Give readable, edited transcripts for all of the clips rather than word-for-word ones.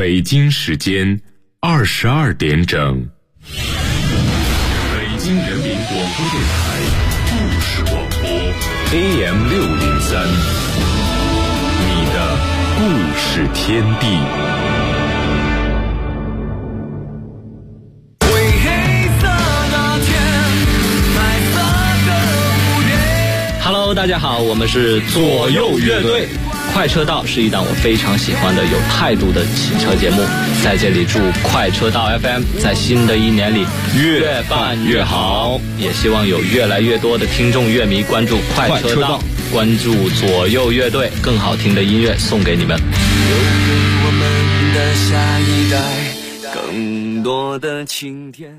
北京时间22点整。北京人民广播电台故事广播 AM603， 你的故事天地。 Hello， 大家好，我们是左右乐队。快车道是一档我非常喜欢的有态度的汽车节目，在这里祝快车道 FM 在新的一年里越办越好，也希望有越来越多的听众乐迷关注快车道，关注左右乐队，更好听的音乐送给你们。 留给我们的下一代更多的晴天。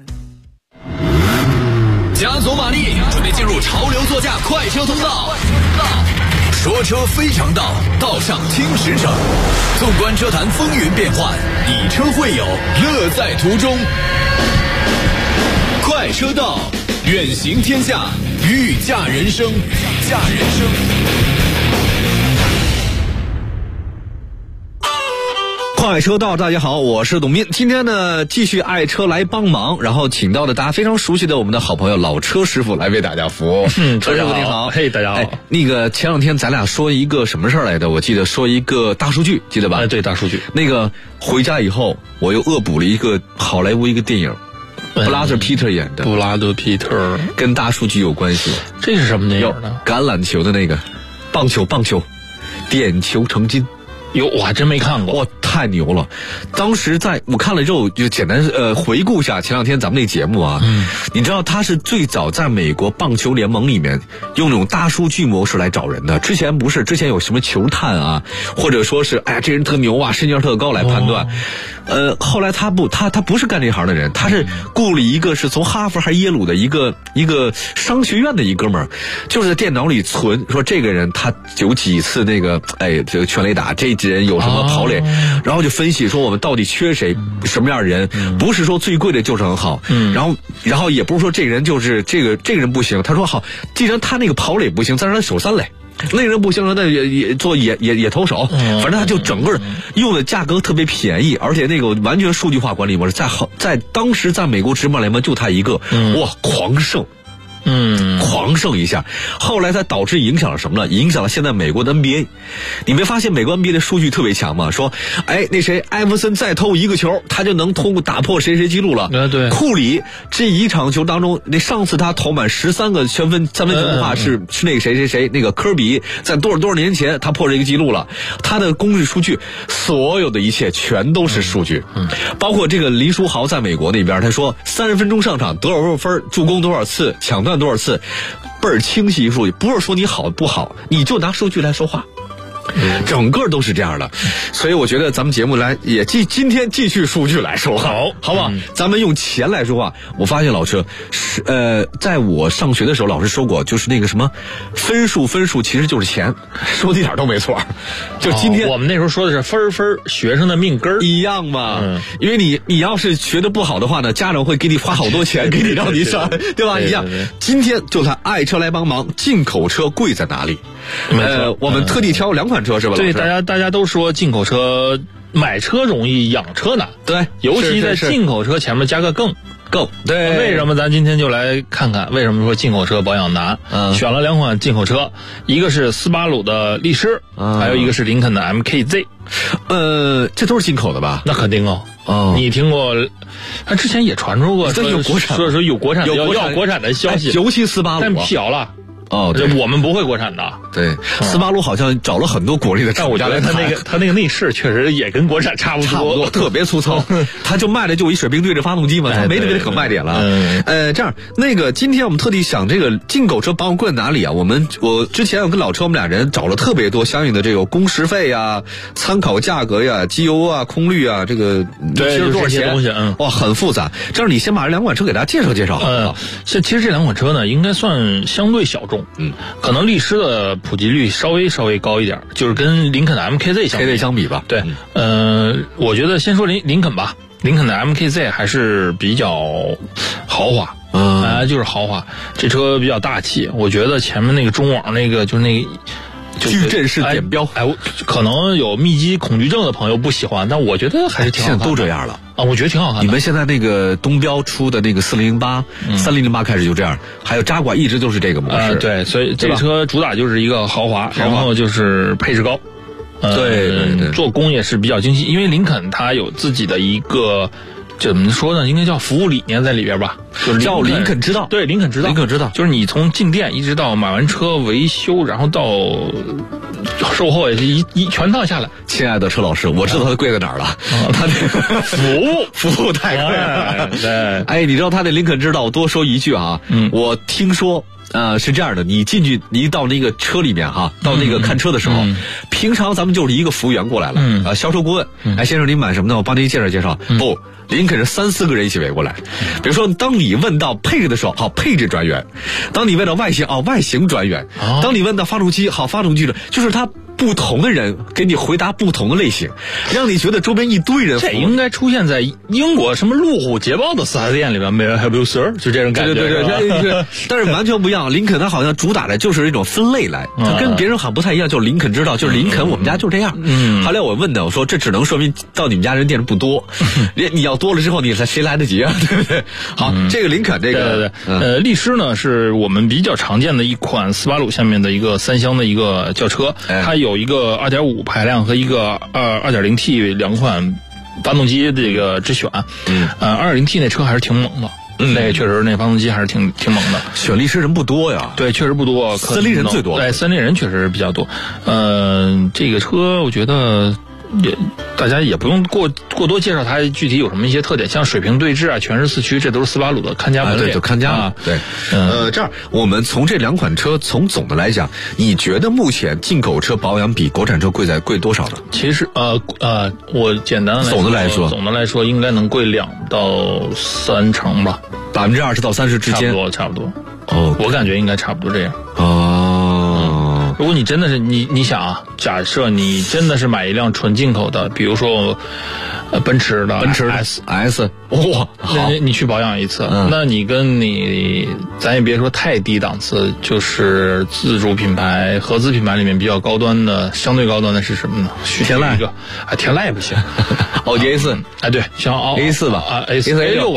加足马力，准备进入潮流座驾快车通道。说车非常道，道上听实诚。纵观车坛风云变幻，以车会友，乐在途中。快车道，远行天下，御驾人生，御驾人生。 快车道，大家好，我是董斌。今天呢，继续爱车来帮忙，然后请到了大家非常熟悉的我们的好朋友老车师傅来为大家服务。车师傅你好。 嘿，大家好。 那个前两天咱俩说一个什么事儿来的？我记得说一个大数据，记得吧？ 对，大数据。 那个回家以后，我又恶补了一个好莱坞一个电影，布拉德皮特演的。 布拉德皮特跟大数据有关系。 这是什么电影呢？ 橄榄球的那个，棒球，点球成金。 哟，我还真没看过。 哇，太牛了！当时我看了之后，就简单回顾一下前两天咱们那节目啊。你知道他是最早在美国棒球联盟里面用那种大数据模式来找人的。之前有什么球探啊，或者说是哎呀这人特牛啊，身价特高来判断。后来他不是干这行的人，他是雇了一个是从哈佛还是耶鲁的一个商学院的一哥们儿，就是在电脑里存说这个人他有几次那个这个全垒打，这人有什么跑垒，然后就分析说我们到底缺谁，什么样的人，不是说最贵的就是很好，然后也不是说这个人就是这个人不行，他说好，既然他那个跑垒不行，再让他守三垒。那个人不行了，那也做野投手，反正他就整个用的价格特别便宜，而且那个完全数据化管理模式，在当时在美国职棒联盟就他一个，哇，狂胜。狂胜一下，后来它导致影响了什么呢？影响了现在美国的 NBA。你没发现美国 NBA 的数据特别强吗？说，那谁艾弗森再投一个球，他就能通过打破谁记录了。对，库里这一场球当中，那上次他投满13个三分球的话，是那个谁那个科比在多少年前他破这个记录了。他的公式数据，所有的一切全都是数据。包括这个林书豪在美国那边，他说30分钟上场多少分，助攻多少次，抢断多少次，倍儿清晰数据，不是说你好不好，你就拿数据来说话。整个都是这样的，所以我觉得咱们节目来也今天继续数据来说话，好不好？咱们用钱来说话。我发现老车是在我上学的时候，老师说过，就是那个什么分数其实就是钱，说的一点都没错。就今天我们那时候说的是分学生的命根儿一样嘛，因为你要是学的不好的话呢，家长会给你花好多钱给你让你上，对吧？一样。今天就看爱车来帮忙，进口车贵在哪里？我们特地挑2款车是吧？ 对，大家都说进口车买车容易养车难， 对， 尤其在进口车前面加个更， 对。 为什么咱今天就来看看为什么说进口车保养难？选了2款进口车，一个是斯巴鲁的力狮，还有一个是林肯的 MKZ。 这都是进口的吧？ 那肯定哦。你听过？他之前也传出过说有国产， 说有国产要国产的消息， 尤其斯巴鲁， 但辟谣了。 对， 我们不会国产的。 对，斯巴鲁好像找了很多国内的厂家来， 他那个内饰确实也跟国产差不多， 特别粗糙。他就卖的就一水平对着发动机嘛，他没别的可卖点了。这样，那个今天我们特地想这个进口车保养贵在哪里啊？我之前跟老车我们俩人找了特别多相应的这个工时费啊、参考价格呀、机油啊、空滤啊，这个对多少钱？ 东西哇，很复杂。这样你先把这2款车给大家介绍介绍。 其实这2款车呢，应该算相对小众。可能力狮的普及率稍微高一点，就是跟林肯的 MKZ 相比吧。 对，我觉得先说林肯吧。林肯的 MKZ 还是比较豪华，就是豪华。这车比较大气，我觉得前面那个中网那个就是那个矩阵式点标。 可能有密集恐惧症的朋友不喜欢，但我觉得还是挺好看的。 现在都这样了啊，我觉得挺好看的。 你们现在那个东标出的那个4008开始就这样，还有扎quả一直都是这个模式。 对，所以这个车主打就是一个豪华，然后就是配置高。 对， 做工也是比较精细，因为林肯它有自己的一个怎么说呢？应该叫服务理念在里边吧，就是叫林肯之道。 对，林肯之道，就是你从进店一直到买完车维修，然后到售后也是一全套下来。 亲爱的车老师，我知道它贵在哪儿了，它这个服务太贵了。 对， 哎，你知道它的林肯之道？我多说一句啊，我听说。是这样的，你进去，你到那个车里面哈，到那个看车的时候，平常咱们就是一个服务员过来了，销售顾问，哎，先生您买什么呢？我帮您介绍。不，林肯是3-4个人一起围过来。比如说，当你问到配置的时候，好，配置专员；当你问到外形，外形专员；当你问到发动机，好，发动机的，就是他。不同的人给你回答不同的类型，让你觉得周边一堆人。 这应该出现在英国什么路虎、捷豹的4S店里边，没人 Help you sir， 就这种感觉。 对，但是完全不一样。林肯它好像主打的就是一种分类来，它跟别人好像不太一样，就是林肯知道，就是林肯我们家就这样。后来我问的，我说这只能说明到你们家人店不多，你要多了之后，你谁来得及啊？对不对？好，这个林肯这个， 力狮呢是我们比较常见的一款斯巴鲁下面的一个3厢的一个轿车，它有一个2.5排量和一个2.0T 两款发动机这个之选。2.0T 那车还是挺猛的。那确实，那发动机还是挺猛的。 选力狮人不多呀， 对，确实不多。 森林人最多， 对，森林人确实比较多。这个车我觉得大家也不用过多介绍它具体有什么一些特点，像水平对置啊、全时四驱，这都是斯巴鲁的看家本领。 对，就看家啊。对，这样我们从这两款车，从总的来讲，你觉得目前进口车保养比国产车贵多少呢？ 其实我简单的总的来说应该能贵2到3成吧 ，20%到30%之间， 差不多。 哦， 我感觉应该差不多这样。如果你真的是你想啊，假设你真的是买一辆纯进口的，比如说奔驰的 S， 哇，好， 你去保养一次，那你跟咱也别说太低档次，就是自主品牌、合资品牌里面比较高端的，相对高端的是什么呢？天籁天籁不行， 奥迪 A4， 对，像 A4 吧 ，A6 吧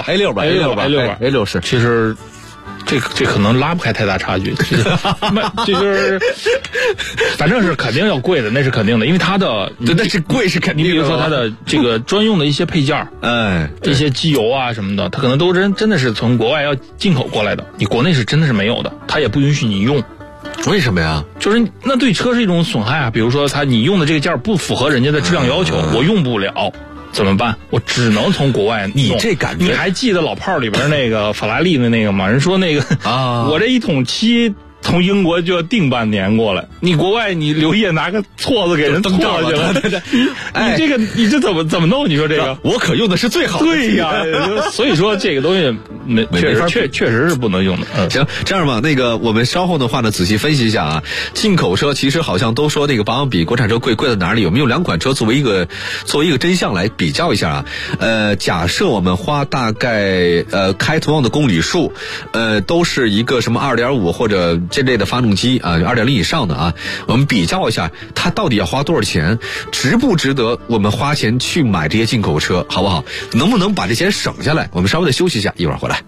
，A6 是， 其实。这可能拉不开太大差距，就是反正是肯定要贵的，那是肯定的，因为它的那是贵是肯定的。 你比如说它的这个专用的一些配件，一些机油啊什么的，它可能都真的是从国外要进口过来的，你国内是真的是没有的，它也不允许你用。 为什么呀？ 就是那对车是一种损害啊，比如说你用的这个件不符合人家的质量要求，我用不了。怎么办？我只能从国外弄。 你这感觉， 你还记得老炮里边那个法拉利的那个吗？人说那个我这1桶漆从英国就要订半年过来，你国外你刘烨拿个错子给人错去了，你这怎么弄？你说这个， 我可用的是最好的。 对呀，所以说这个东西确实是不能用的。 行，这样吧，那个我们稍后的话呢，仔细分析一下啊。进口车其实好像都说那个保养比国产车贵在哪里？我们用2款车作为一个真相来比较一下啊。假设我们花大概开同样的公里数，都是一个什么2.5或者这类的发动机啊，2.0以上的啊，我们比较一下，它到底要花多少钱，值不值得我们花钱去买这些进口车，好不好？能不能把这钱省下来？我们稍微的休息一下，一会儿回来。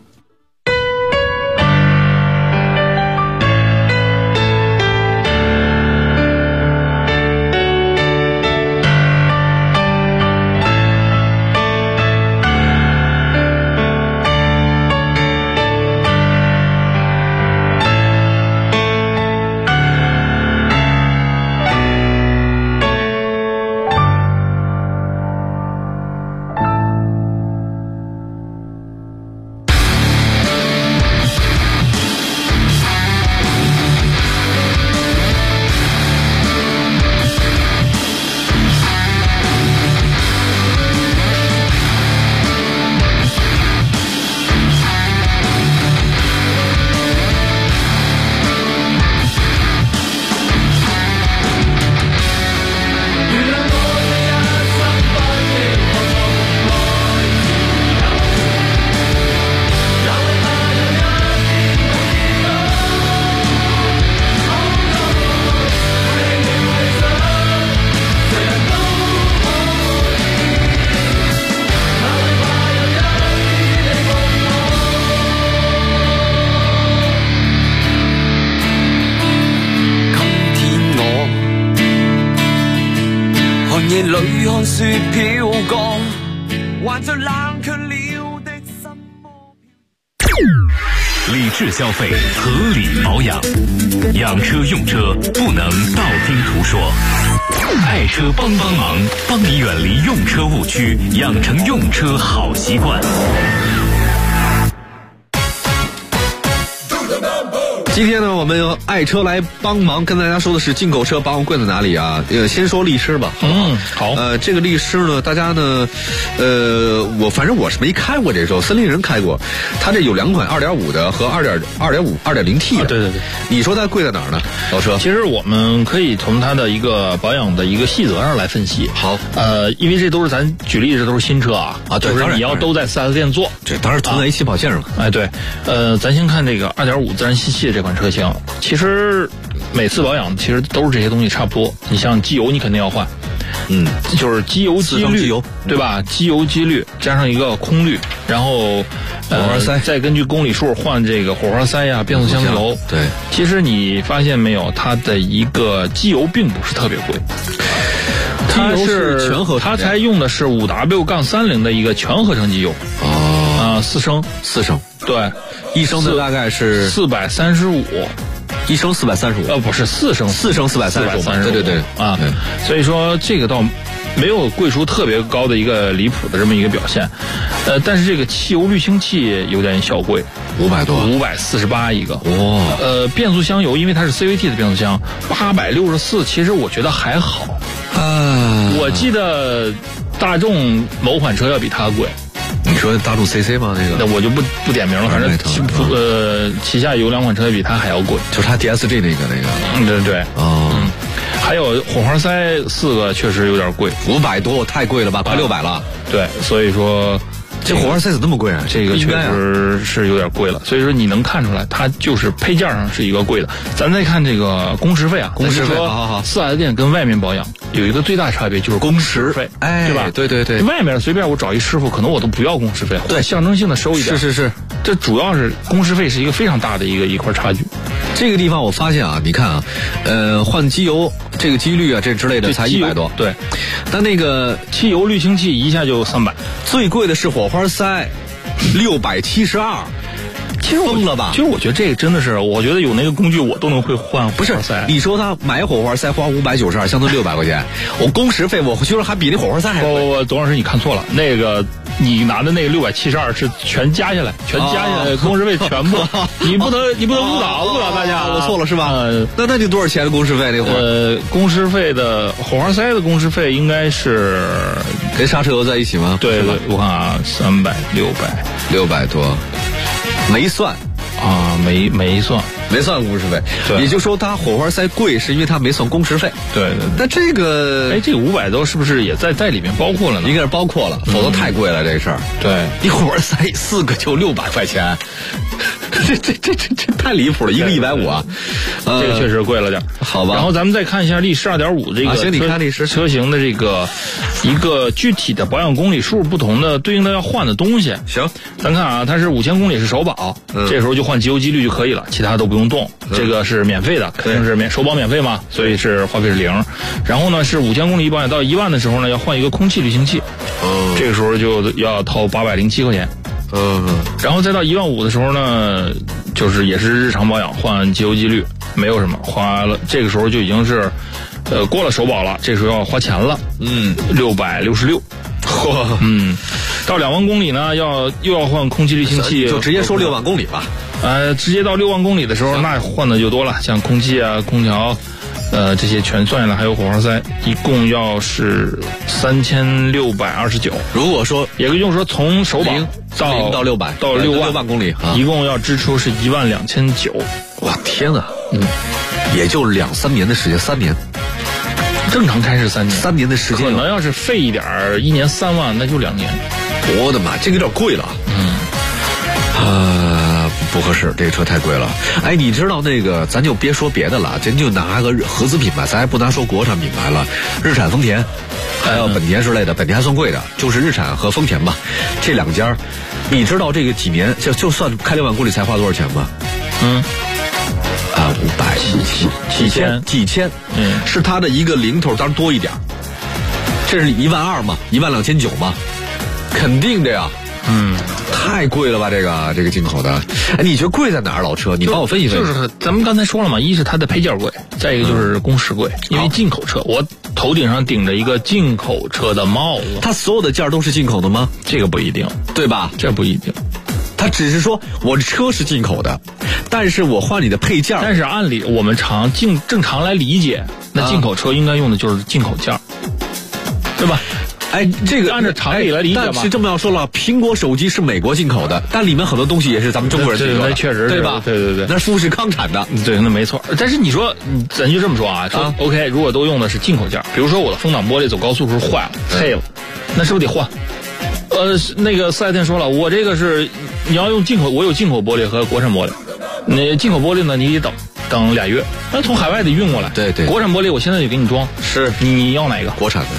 夜里看雪飘過，還在冷卻了的心魔。 理智消费，合理保养，养车用车不能道听途说。爱车帮忙，帮你远离用车误区，养成用车好习惯。 今天呢，我们爱车来帮忙，跟大家说的是进口车保养贵在哪里啊？先说力狮吧。 好。 这个力狮呢，大家呢，反正我是没开过这时候，森林人开过，它这有2款2.5的和2.5T 的。 对。 你说它贵在哪儿呢？老车？ 其实我们可以从它的一个保养的一个细则上来分析。 好。 因为这都是咱举例，这都是新车啊。 对， 就是你要都在 4S 店做。 这当然同在一起跑线上。 对。咱先看这个2.5自然吸气这款车型，其实每次保养其实都是这些东西差不多。你像机油，你肯定要换。就是机油机滤，对吧？机油机滤加上一个空滤，然后火花塞， 再根据公里数换这个火花塞呀、变速箱油。 对， 其实你发现没有，它的一个机油并不是特别贵。它是全合成， 它才用的是5W-30的一个全合成机油。4升。对 ，1升的大概是 435。 1升435， 不是4升 435，对啊，所以说这个倒没有贵出特别高的一个离谱的这么一个表现，但是这个汽油滤清器有点小贵 ，500多 ，548一个， 哇， 变速箱油因为它是 CVT 的变速箱，864，其实我觉得还好，我记得大众某款车要比它贵。 你说大众 CC 吗？那我就不点名了，反正旗下有2款车比它还要贵， 就是它 DSG 那个。 对。还有火花塞4个确实有点贵 ，500多太贵了吧，快600了。 对，所以说这火花塞怎么那么贵啊？ 这个确实是有点贵了。所以说你能看出来，它就是配件上是一个贵的。咱再看这个工时费啊， 工时费好。 4S 店跟外面保养有一个最大差别就是工时费，对吧？ 对。 外面随便我找一师傅，可能我都不要工时费，对，象征性的收一点。 是。 这主要是工时费是一个非常大的一块差距。 这个地方我发现啊，你看啊，换机油这个机滤啊，这之类的才100多。 对， 但那个汽油滤清器一下就300， 最贵的是火花塞，672。 其实疯了吧？ 其实我觉得这个真的是，我觉得有那个工具我都能会换火花塞。 你说他买火花塞花592，相当于600块钱，我工时费我觉得还比那火花塞还贵。 董老师你看错了，那个你拿的那个672是全加下来，工时费全部，你不能误导大家， 我错了是吧？那就多少钱的工时费那会儿？ 工时费的火花塞的工时费应该是跟刹车油在一起吗？ 对，我看啊，300、 600多。没算啊，没算工时费，也就是说它火花塞贵是因为它没算工时费。 对。 那这个这个500多是不是也在里面包括了呢？ 应该是包括了，否则太贵了这事儿。 对， 你火花塞4个就600块钱，这太离谱了，一个150啊， 这个确实贵了点。 好吧。 然后咱们再看一下力狮2.5这个行，你看力狮车型的这个一个具体的保养公里数不同的对应的要换的东西。 行， 咱看啊，它是5000公里是首保，这时候就换机油机滤就可以了，其他都不用动。这个是免费的，肯定是首保免费嘛，所以是花费是0。然后呢是5000公里保养到1万的时候呢，要换一个空气滤清器，这个时候就要掏807块钱。然后再到15000的时候呢，就是也是日常保养换机油机滤，没有什么花了，这个时候就已经是过了首保了，这时候要花钱了，666。到2万公里呢，又要换空气滤清器， 就直接说6万公里吧。 直接到6万公里的时候，那换的就多了，像空气啊、空调，这些全算下来，还有火花塞，一共要是3629。 如果说， 也就是说从首保到600 到6 万公里， 一共要支出是12900。 哇，天哪！也就2-3年的时间，3年。 正常开是3年 ，3年的时间， 可能要是费一点，1年3万，那就2年。 我的妈，这个有点贵了。不合适，这个车太贵了。哎，你知道那个，咱就别说别的了，咱就拿个合资品牌，咱还不拿说国产品牌了，日产、丰田，还有本田之类的，本田还算贵的，就是日产和丰田吧，这2家，你知道这个几年就算开6万公里才花多少钱吗？500、几千，是它的一个零头，当然多一点。 这是12000嘛，12900嘛，肯定的呀。太贵了吧？这个进口的，哎，你觉得贵在哪儿？老车，你帮我分析分析。 就是咱们刚才说了嘛，一是它的配件贵，再一个就是工时贵。因为进口车，我头顶上顶着一个进口车的帽子。 它所有的件都是进口的吗？ 这个不一定， 对吧？ 这不一定。 它只是说我车是进口的，但是我换你的配件。 但是按理我们正常来理解，那进口车应该用的就是进口件，对吧？ 哎，这个按照常理来理解吧。 但是这么要说了，苹果手机是美国进口的，但里面很多东西也是咱们中国人进口的， 确实对吧？ 对， 那是富士康产的， 对，那没错。但是你说，咱就这么说啊，说 OK， 如果都用的是进口件，比如说我的风挡玻璃走高速时候坏了、黑了，那是不是得换？那个4S店说了，我这个是你要用进口，我有进口玻璃和国产玻璃，那进口玻璃呢，你得等2月，那从海外得运过来。 对， 国产玻璃我现在就给你装， 是你要哪个？ 国产的。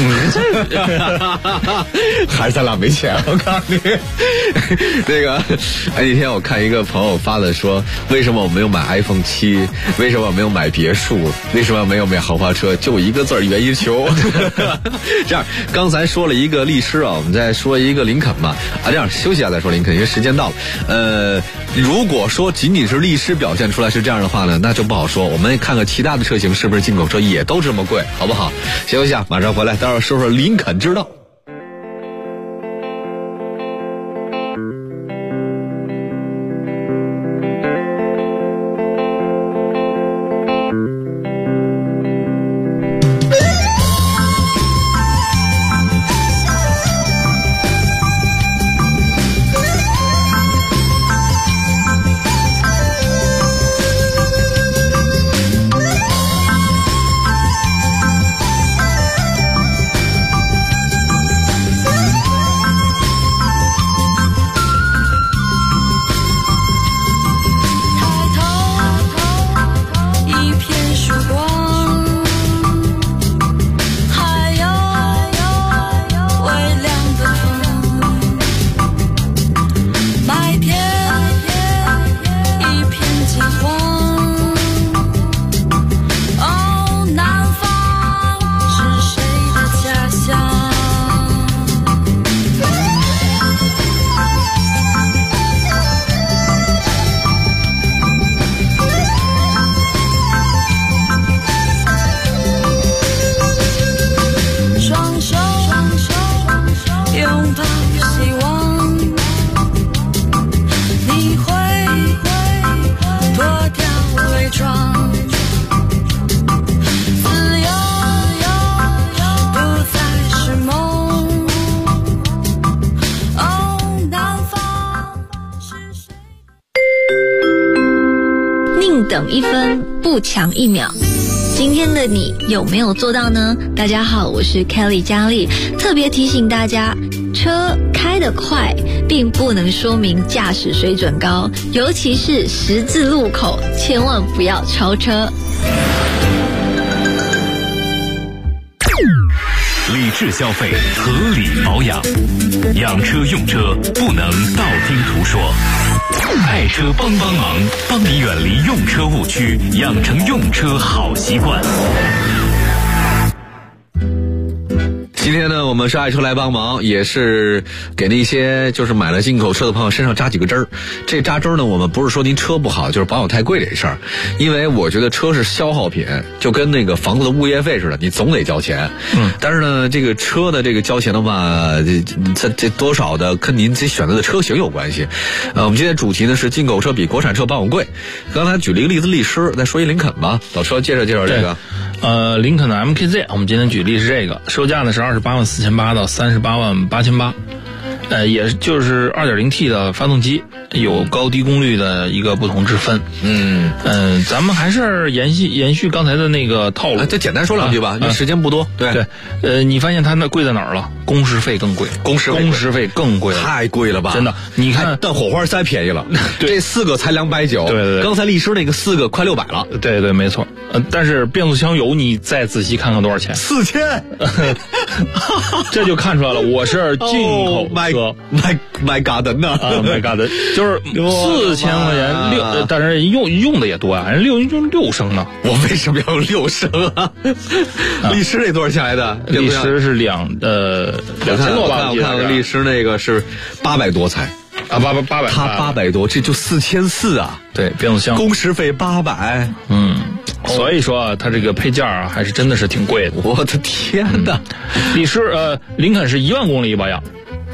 还是咱俩没钱，我告诉你。那个，那天我看一个朋友发的说，为什么我没有买 iPhone 7？为什么我没有买别墅？为什么没有买豪华车？就一个字儿，袁一球。这样，刚才说了一个力狮啊，我们再说一个林肯吧。这样休息一下再说林肯，因为时间到了。如果说仅仅是力狮表现出来是这样的话呢，那就不好说。我们看看其他的车型是不是进口车也都这么贵，好不好？休息一下，马上回来，待会儿说说林肯之道。 等1分不抢1秒。今天的你有没有做到呢？大家好，我是 Kelly 佳丽，特别提醒大家，车开得快并不能说明驾驶水准高，尤其是十字路口，千万不要超车。 理智消费，合理保养，养车用车不能道听途说。爱车帮忙，帮你远离用车误区，养成用车好习惯。 今天呢，我们是爱车来帮忙，也是给那些就是买了进口车的朋友身上扎几个针儿。这扎针儿呢，我们不是说您车不好，就是保养太贵这事儿。因为我觉得车是消耗品，就跟那个房子的物业费似的，你总得交钱。但是呢，这个车的这个交钱的话，这多少的跟您自己选择的车型有关系。我们今天主题呢是进口车比国产车保养贵。刚才举了一个例子，力狮，再说一林肯吧。老车介绍介绍这个。 林肯的 MKZ， 我们今天举例是这个，售价呢是284800到388800，也就是 2.0T 的发动机，有高低功率的一个不同之分。咱们还是延续刚才的那个套路， 就简单说两句吧，因为时间不多。 对，你发现它那贵在哪儿了？工时费更贵，工时费更贵了， 太贵了吧？ 真的，你看， 但火花塞便宜了，这4个才290， 对， 刚才力狮那个4个快600了， 对，没错。但是变速箱油你再仔细看看多少钱？4000，这就看出来了，我是进口车车。 买嘎登呢买嘎登就是4000块钱但是用的也多啊，人用6升呢。 我为什么要用6升啊？力狮那多少钱来的？ 力狮是2000多吧？ 我看力狮那个是800多才。 800， 它800多，这就4400啊！ 对，变速箱工时费800， 所以说它这个配件啊，还是真的是挺贵的。 我的天哪！ 力狮林肯是1万公里一保养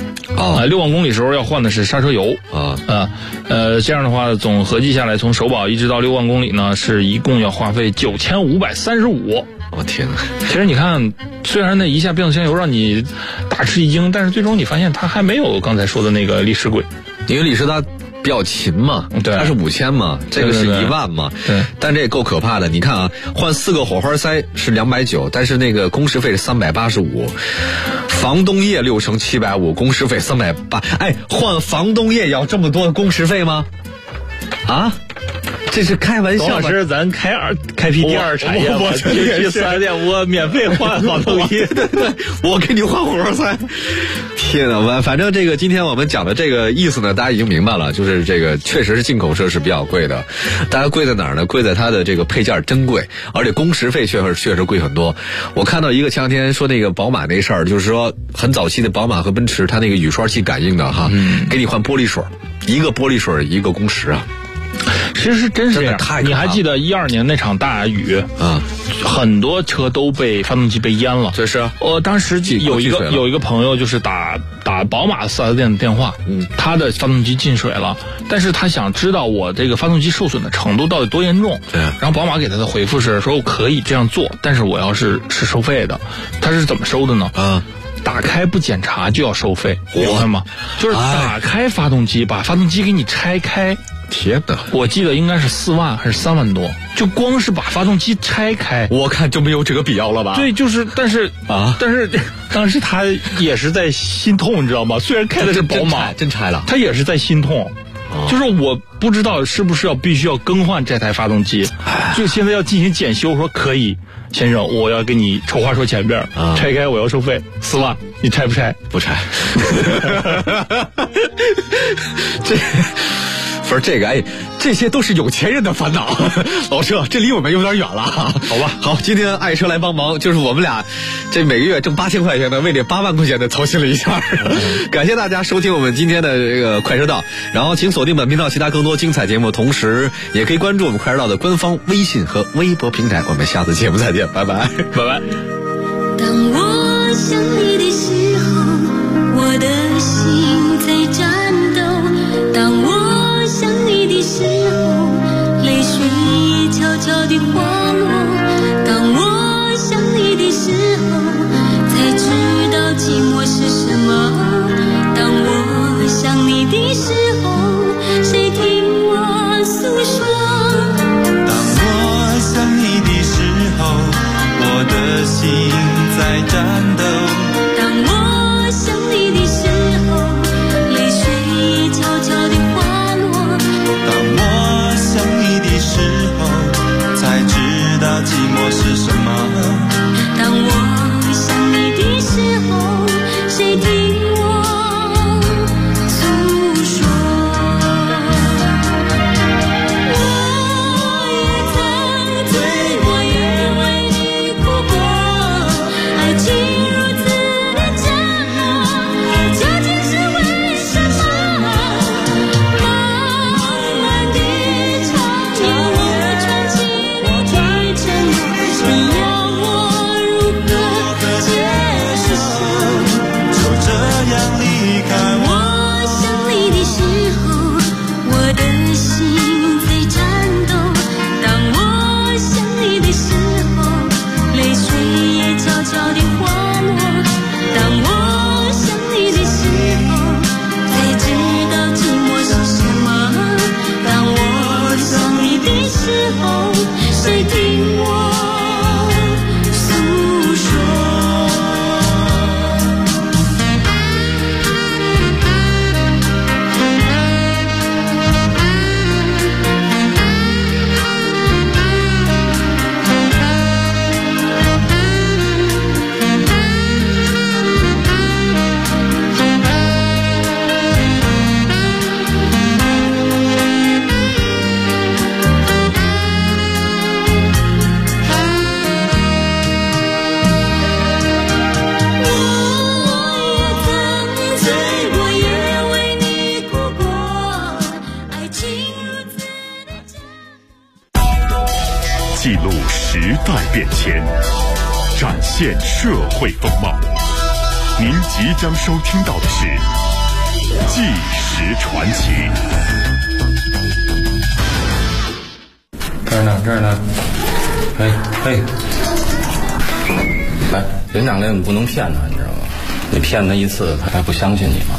，6万公里时候要换的是刹车油这样的话总合计下来，从首保一直到6万公里呢，是一共要花费9535。 我天哪！ 其实你看，虽然那一下变速箱油让你大吃一惊，但是最终你发现它还没有刚才说的那个力狮贵， 因为力狮它比较勤嘛， 对， 它是5000嘛，这个是1万嘛， 对， 但这也够可怕的。你看啊，换4个火花塞是290，但是那个工时费是385，防冻液6升750，工时费380。哎，换防冻液要这么多的工时费吗？啊？这是开玩笑吧？ 老师，咱开 PT2 产业，我去4S店，我免费换防冻液， 对，我给你换火花塞。天哪，反正这个今天我们讲的这个意思呢，大家已经明白了，就是这个确实是进口车是比较贵的。大家贵在哪儿呢？贵在它的这个配件真贵，而且工时费确实贵很多。我看到一个前两天说那个宝马那事儿，就是说很早期的宝马和奔驰，它那个雨刷器感应的哈，给你换玻璃水，一个玻璃水一个工时啊。 其实是真是这样，你还记得12年那场大雨啊， 很多车都被发动机被淹了。 这是我当时有一个朋友就是打宝马4S店的电话，他的发动机进水了，但是他想知道我这个发动机受损的程度到底多严重。 对， 然后宝马给他的回复是说我可以这样做，但是我要是收费的。他是怎么收的呢？打开不检查就要收费，明白吗？就是打开发动机，把发动机给你拆开。 天哪！ 我记得应该是4万还是3万多，就光是把发动机拆开， 我看就没有这个必要了吧？ 对，就是，但是当时他也是在心痛，你知道吗？虽然开的是宝马， 真拆了， 他也是在心痛。就是我不知道是不是必须要更换这台发动机，就现在要进行检修，说可以，先生，我要给你丑话说前边，拆开我要收费4万，你拆不拆？ 不拆。不是这个，哎，这些都是有钱人的烦恼。老车，这离我们有点远了，好吧？好，今天爱车来帮忙，就是我们俩这每个月挣8000块钱的，为这8万块钱的操心了一下。感谢大家收听我们今天的这个快车道，然后请锁定本频道其他更多精彩节目，同时也可以关注我们快车道的官方微信和微博平台。我们下次节目再见，拜拜， 拜拜。 当我想你的时候，我的心在颤抖。当我想你的时候，泪水悄悄地滑落。当我想你的时候，才知道寂寞是什么。当我想你的时候，谁听我诉说？ 当我想你的时候，我的心在颤抖。 当我想你的时候，泪水悄悄地滑落。 当我想你的时候，才知道寂寞是什么。 当我想你的时候，谁听我诉说？我也曾醉过，也为你哭过，爱情如此变迁，展现社会风貌。您即将收听到的是《纪实传奇》。 这儿呢，嘿，来，连长连不能骗他，你知道吗？你骗他一次，他还不相信你吗？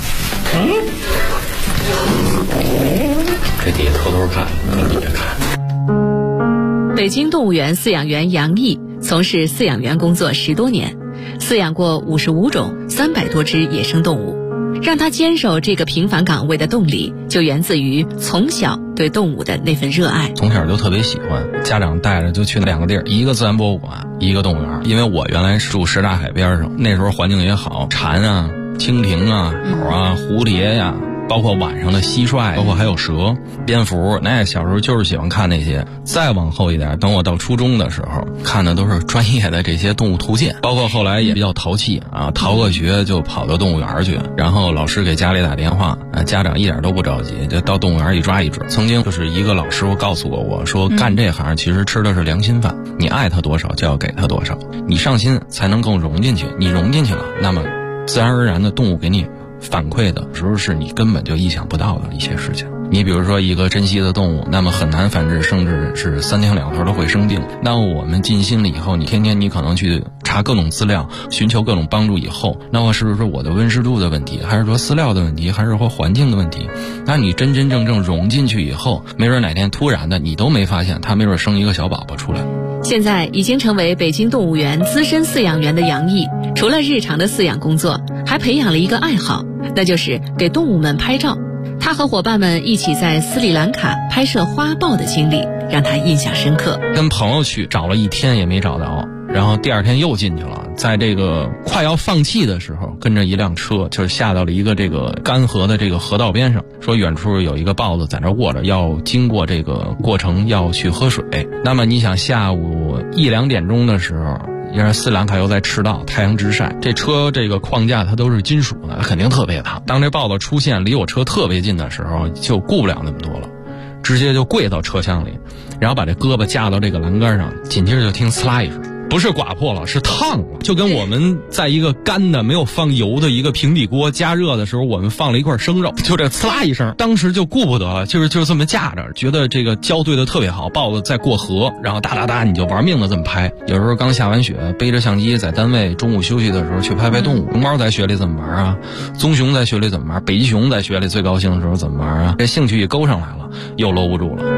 这底下偷偷看，跟底下看。 北京动物园饲养员杨毅从事饲养员工作10多年，饲养过55种300多只野生动物。让他坚守这个平凡岗位的动力，就源自于从小对动物的那份热爱。 从小就特别喜欢，家长带着就去2个地儿，一个自然博物馆，一个动物园。因为我原来住什刹海边上，那时候环境也好，蝉啊、蜻蜓啊、鸟啊、蝴蝶呀，包括晚上的蟋蟀，包括还有蛇、蝙蝠，那小时候就是喜欢看那些。再往后一点，等我到初中的时候，看的都是专业的这些动物图鉴，包括后来也比较淘气啊，逃个学就跑到动物园去，然后老师给家里打电话，家长一点都不着急，就到动物园一抓一只。曾经就是一个老师傅告诉过我说，干这行其实吃的是良心饭，你爱他多少就要给他多少，你上心才能更融进去，你融进去了，那么自然而然的动物给你反馈的时候是你根本就意想不到的一些事情。你比如说一个珍稀的动物，那么很难繁殖，甚至是3天2头的会生病。那我们尽心了以后，你天天你可能去查各种资料，寻求各种帮助以后，那么是不是我的温湿度的问题，还是说饲料的问题，还是说环境的问题？那你真真正正融进去以后，没准哪天突然的你都没发现，它没准生一个小宝宝出来。 现在已经成为北京动物园资深饲养员的杨毅，除了日常的饲养工作，还培养了一个爱好，那就是给动物们拍照。他和伙伴们一起在斯里兰卡拍摄花豹的经历让他印象深刻。 跟朋友去找了1天也没找到，然后第2天又进去了，在这个快要放弃的时候，跟着一辆车就是下到了一个这个干涸的这个河道边上，说远处有一个豹子在那卧着，要经过这个过程要去喝水。那么你想下午1、2点钟的时候，因为斯里兰卡又在赤道，太阳直晒，这车这个框架它都是金属的，肯定特别烫。当这豹子出现离我车特别近的时候，就顾不了那么多了，直接就跪到车厢里，然后把这胳膊架到这个栏杆上，紧接着就听呲啦一声，不是刮破了，是烫了，就跟我们在一个干的没有放油的一个平底锅加热的时候，我们放了一块生肉，就这呲啦一声，当时就顾不得了，就是这么架着，觉得这个胶对的特别好，豹子在过河，然后哒哒哒你就玩命的这么拍。有时候刚下完雪，背着相机在单位中午休息的时候去拍拍动物，熊猫在雪里怎么玩啊，棕熊在雪里怎么玩，北极熊在雪里最高兴的时候怎么玩啊，这兴趣一勾上来了，又搂不住了。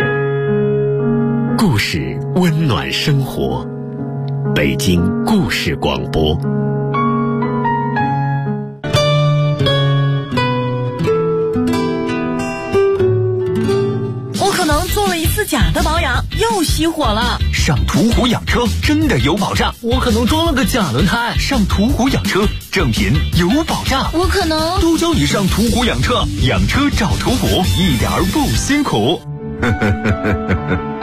故事温暖生活，北京故事广播。 我可能做了一次假的保养，又熄火了。 上途虎养车真的有保障。 我可能装了个假轮胎。 上途虎养车，正品有保障。 我可能都教你上途虎养车，养车找途虎，一点儿不辛苦。